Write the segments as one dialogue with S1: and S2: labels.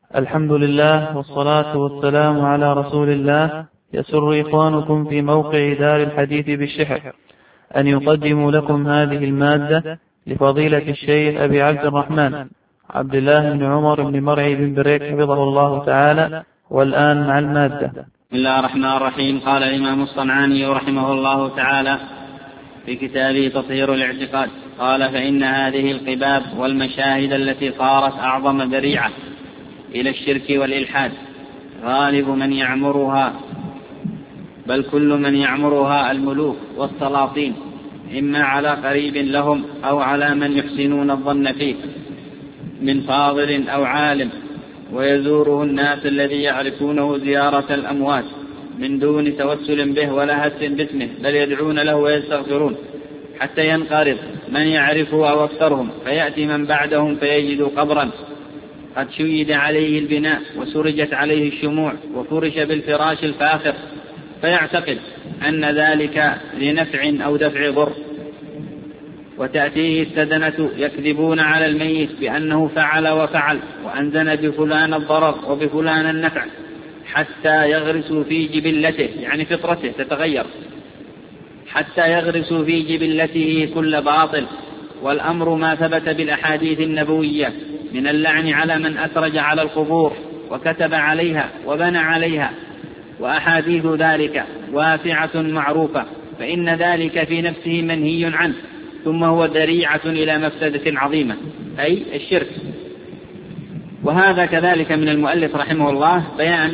S1: الحمد لله والصلاة والسلام على رسول الله. يسر إخوانكم في موقع دار الحديث بالشحر أن يقدموا لكم هذه المادة لفضيلة الشيخ أبي عبد الرحمن عبد الله بن عمر بن مرعي بن بريك حفظه الله تعالى. والآن مع المادة.
S2: بسم الله الرحمن الرحيم. قال الإمام الصنعاني رحمه الله تعالى في كتابه تطهير الاعتقاد، قال: فإن هذه القباب والمشاهد التي صارت أعظم ذريعة إلى الشرك والإلحاد غالب من يعمرها، بل كل من يعمرها الملوك والسلاطين، إما على قريب لهم أو على من يحسنون الظن فيه من فاضل أو عالم، ويزوره الناس الذي يعرفونه زيارة الأموات من دون توسل به ولا هس باسمه، بل يدعون له ويستغفرون حتى ينقرض من يعرفه أو أكثرهم، فيأتي من بعدهم فيجد قبرا قد شيد عليه البناء وسرجت عليه الشموع وفرش بالفراش الفاخر، فيعتقد أن ذلك لنفع أو دفع ضر، وتأتيه السدنة يكذبون على الميت بأنه فعل وفعل وأنزل بفلان الضرر وبفلان النفع، حتى يغرسوا في جبلته، يعني فطرته تتغير، حتى يغرسوا في جبلته كل باطل. والأمر ما ثبت بالأحاديث النبوية من اللعن على من أسرج على القبور وكتب عليها وبنى عليها، وأحاديث ذلك واسعة معروفة، فإن ذلك في نفسه منهي عنه، ثم هو ذريعة إلى مفسدة عظيمة، أي الشرك. وهذا كذلك من المؤلف رحمه الله بيان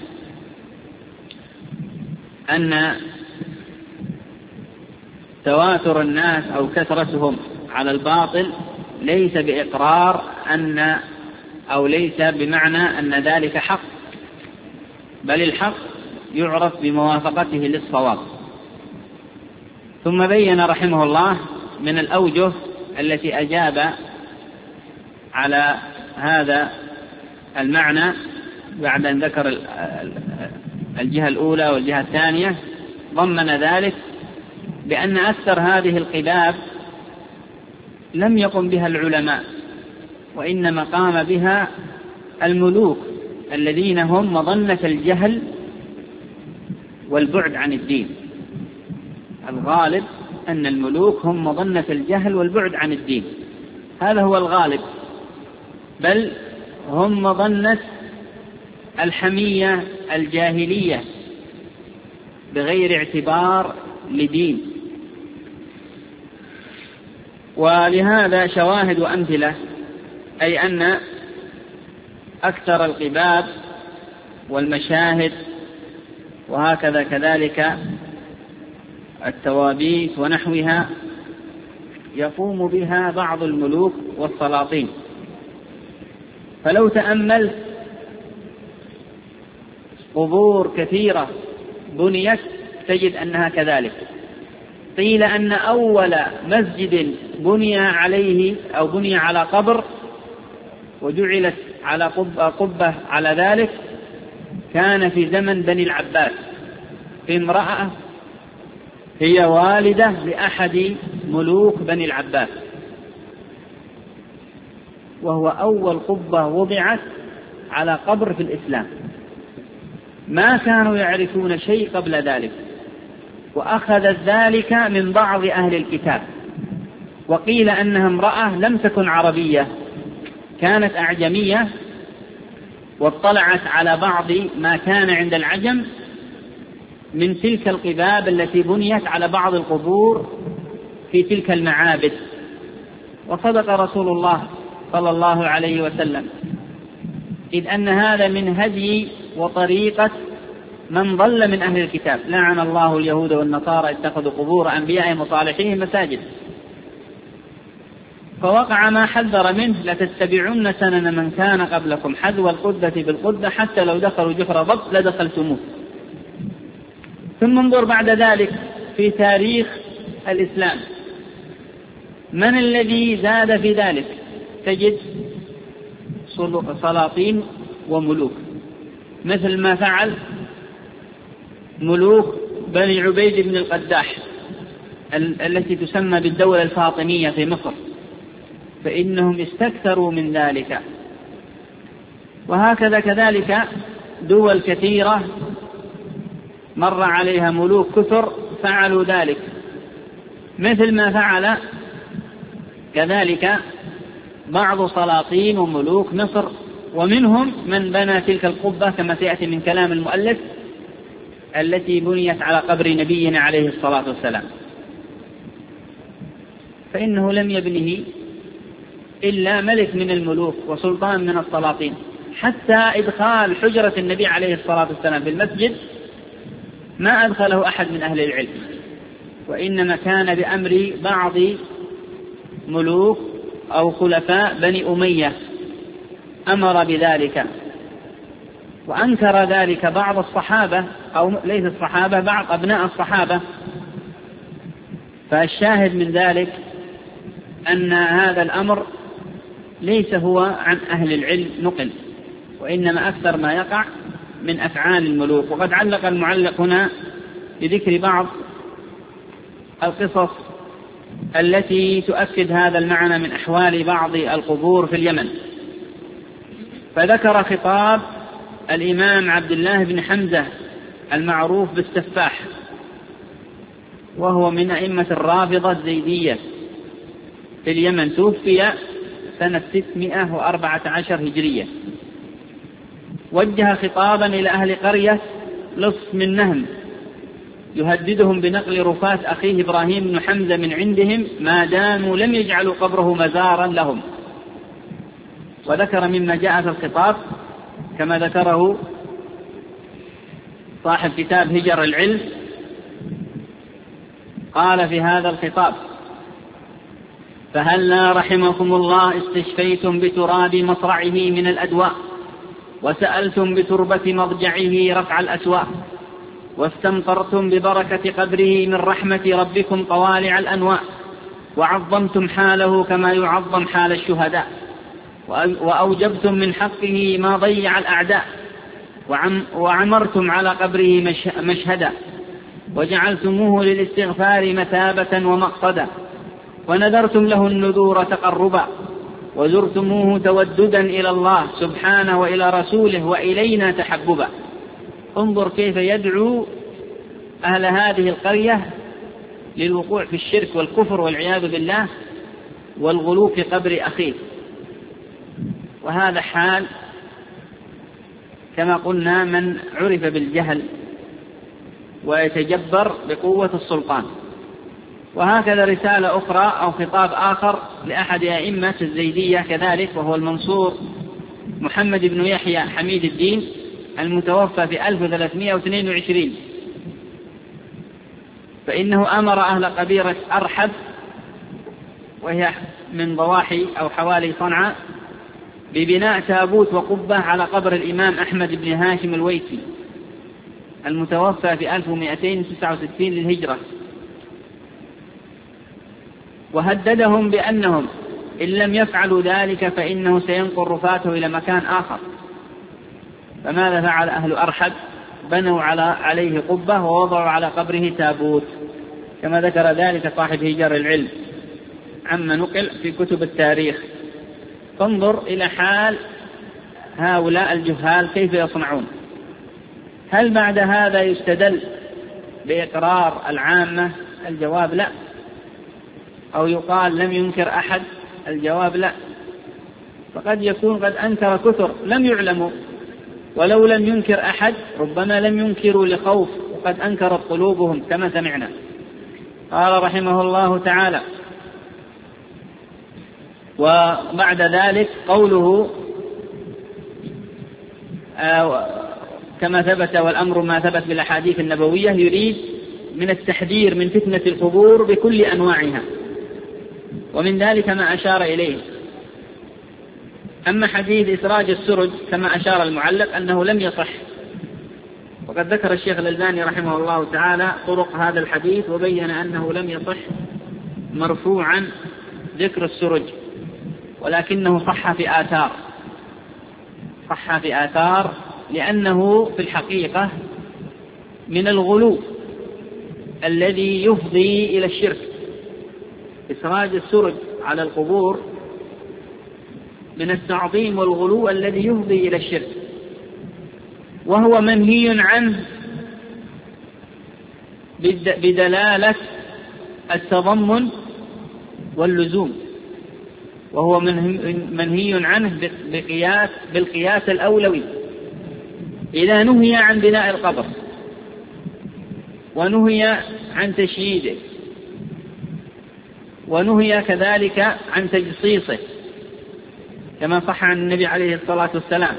S2: أن تواتر الناس أو كثرتهم على الباطل ليس بإقرار أو ليس بمعنى أن ذلك حق، بل الحق يعرف بموافقته للصواب. ثم بين رحمه الله من الأوجه التي أجاب على هذا المعنى بعد أن ذكر الجهة الأولى والجهة الثانية، ضمن ذلك بأن أكثر هذه القباب لم يقم بها العلماء، وإنما قام بها الملوك الذين هم مظنة الجهل والبعد عن الدين. الغالب أن الملوك هم مظنة الجهل والبعد عن الدين، هذا هو الغالب، بل هم مظنة الحمية الجاهلية بغير اعتبار لدين. ولهذا شواهد وأمثلة، أي أن أكثر القباب والمشاهد وهكذا كذلك التوابيت ونحوها يقوم بها بعض الملوك والسلاطين. فلو تأملت قبور كثيرة بنيت تجد أنها كذلك. قيل أن أول مسجد بني عليه أو بني على قبر وجعلت على قبة على ذلك كان في زمن بني العباس، في امرأة هي والدة لأحد ملوك بني العباس، وهو أول قبة وضعت على قبر في الإسلام. ما كانوا يعرفون شيء قبل ذلك، وأخذت ذلك من بعض أهل الكتاب. وقيل أنها امرأة لم تكن عربية، كانت أعجمية، واطلعت على بعض ما كان عند العجم من تلك القباب التي بنيت على بعض القبور في تلك المعابد. وصدق رسول الله صلى الله عليه وسلم، إذ أن هذا من هدي وطريقة من ضل من أهل الكتاب. لعن الله اليهود والنصارى اتخذوا قبور أنبيائهم وصالحيهم مساجد. فوقع ما حذر منه: لتتبعن سنن من كان قبلكم حذو القدة بالقدة حتى لو دخلوا جحر ضب لدخلتموه. ثم انظر بعد ذلك في تاريخ الإسلام من الذي زاد في ذلك؟ تجد سلاطين وملوك، مثل ما فعل ملوك بني عبيد بن القداح التي تسمى بالدولة الفاطمية في مصر، فإنهم استكثروا من ذلك، وهكذا كذلك دول كثيرة مر عليها ملوك كثر فعلوا ذلك، مثل ما فعل كذلك بعض سلاطين وملوك مصر، ومنهم من بنى تلك القبة كما سيأتي من كلام المؤلف التي بنيت على قبر نبينا عليه الصلاة والسلام، فإنه لم يبنه إلا ملك من الملوك وسلطان من السلاطين. حتى إدخال حجرة النبي عليه الصلاة والسلام في المسجد ما أدخله أحد من أهل العلم، وإنما كان بأمر بعض ملوك أو خلفاء بني أمية أمر بذلك، وأنكر ذلك بعض الصحابة أو ليس الصحابة، بعض أبناء الصحابة. فالشاهد من ذلك أن هذا الأمر ليس هو عن أهل العلم نقل، وإنما أكثر ما يقع من أفعال الملوك. وقد علق المعلق هنا بذكر بعض القصص التي تؤكد هذا المعنى من أحوال بعض القبور في اليمن، فذكر خطاب الإمام عبد الله بن حمزة المعروف بالسفاح، وهو من أئمة الرافضة الزيدية في اليمن، توفي سنة 614 هجرية. وجه خطابا إلى أهل قرية لص من نهم يهددهم بنقل رفاة أخيه إبراهيم بن حمزة من عندهم ما داموا لم يجعلوا قبره مزارا لهم. وذكر مما جاء في الخطاب كما ذكره صاحب كتاب هجر العلم، قال في هذا الخطاب: فهلا رحمكم الله استشفيتم بتراب مصرعه من الأدواء، وسألتم بتربة مضجعه رفع الأسواء، واستمطرتم ببركة قبره من رحمة ربكم طوالع الأنواء، وعظمتم حاله كما يعظم حال الشهداء، وأوجبتم من حقه ما ضيع الأعداء، وعمرتم على قبره مشهدا، وجعلتموه للاستغفار مثابة ومقصدا، ونذرتم له النذور تقربا، وزرتموه توددا إلى الله سبحانه وإلى رسوله وإلينا تحببا. انظر كيف يدعو أهل هذه القرية للوقوع في الشرك والكفر والعياذ بالله والغلو في قبر أخيه. وهذا حال كما قلنا من عرف بالجهل ويتجبر بقوة السلطان. وهكذا رسالة أخرى أو خطاب آخر لأحد أئمة الزيدية كذلك، وهو المنصور محمد بن يحيى حميد الدين المتوفى في 1322، فإنه أمر أهل قبيلة أرحب وهي من ضواحي أو حوالي صنعاء ببناء تابوت وقبة على قبر الإمام أحمد بن هاشم الويسي المتوفى في 1269 للهجرة، وهددهم بأنهم إن لم يفعلوا ذلك فإنه سينقل رفاته إلى مكان آخر. فماذا فعل أهل أرحب؟ بنوا عليه قبة ووضعوا على قبره تابوت، كما ذكر ذلك صاحب هجر العلم عما نقل في كتب التاريخ. فانظر إلى حال هؤلاء الجهال كيف يصنعون. هل بعد هذا يستدل بإقرار العامة؟ الجواب لا. أو يقال لم ينكر أحد؟ الجواب لا. فقد يكون قد أنكر كثر لم يعلموا، ولو لم ينكر أحد ربما لم ينكروا لخوف، وقد أنكرت قلوبهم كما سمعنا. قال رحمه الله تعالى: وبعد ذلك قوله كما ثبت والأمر ما ثبت بالأحاديث النبوية، يريد من التحذير من فتنة القبور بكل أنواعها، ومن ذلك ما أشار إليه. أما حديث إسراج السرج كما أشار المعلق أنه لم يصح، وقد ذكر الشيخ الألباني رحمه الله تعالى طرق هذا الحديث وبين أنه لم يصح مرفوعا ذكر السرج، ولكنه صح في آثار لأنه في الحقيقة من الغلو الذي يفضي إلى الشرك. إسراج السرج على القبور من التعظيم والغلو الذي يفضي إلى الشرك، وهو منهي عنه بدلالة التضمن واللزوم، وهو منهي عنه بالقياس الأولوي. إذا نهي عن بناء القبر ونهي عن تشييده ونهي كذلك عن تجصيصه كما صح عن النبي عليه الصلاة والسلام،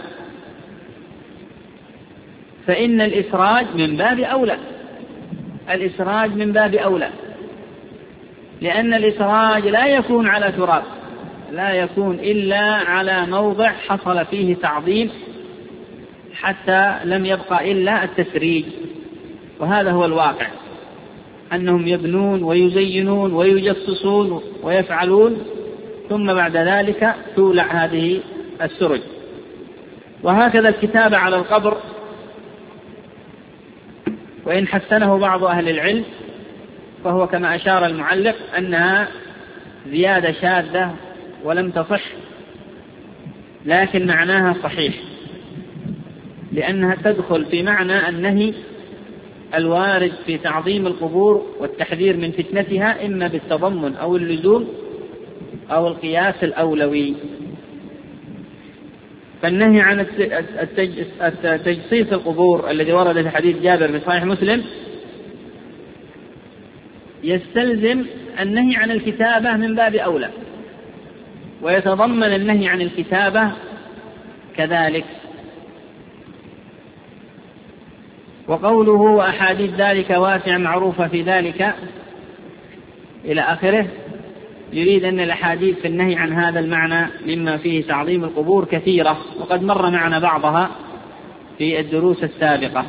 S2: فإن الإسراج من باب أولى، الإسراج من باب أولى، لأن الإسراج لا يكون على تراب، لا يكون إلا على موضع حصل فيه تعظيم حتى لم يبقى إلا التسريج. وهذا هو الواقع، أنهم يبنون ويزينون ويجصصون ويفعلون، ثم بعد ذلك تولع هذه السرج. وهكذا الكتابة على القبر، وإن حسنه بعض أهل العلم فهو كما أشار المعلق أنها زيادة شاذة ولم تصح، لكن معناها صحيح، لأنها تدخل في معنى النهي الوارد في تعظيم القبور والتحذير من فتنتها، إما بالتضمن أو اللزوم أو القياس الأولوي. فالنهي عن تجصيص القبور الذي ورد في حديث جابر في صحيح مسلم يستلزم النهي عن الكتابة من باب أولى، ويتضمن النهي عن الكتابة كذلك. وقوله وأحاديث ذلك واسع معروفة في ذلك إلى آخره، يريد أن الأحاديث في النهي عن هذا المعنى مما فيه تعظيم القبور كثيرة، وقد مر معنا بعضها في الدروس السابقة.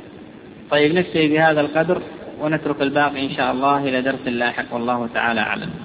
S2: طيب، نكتفي بهذا القدر ونترك الباقي إن شاء الله إلى درس لاحق، والله تعالى أعلم.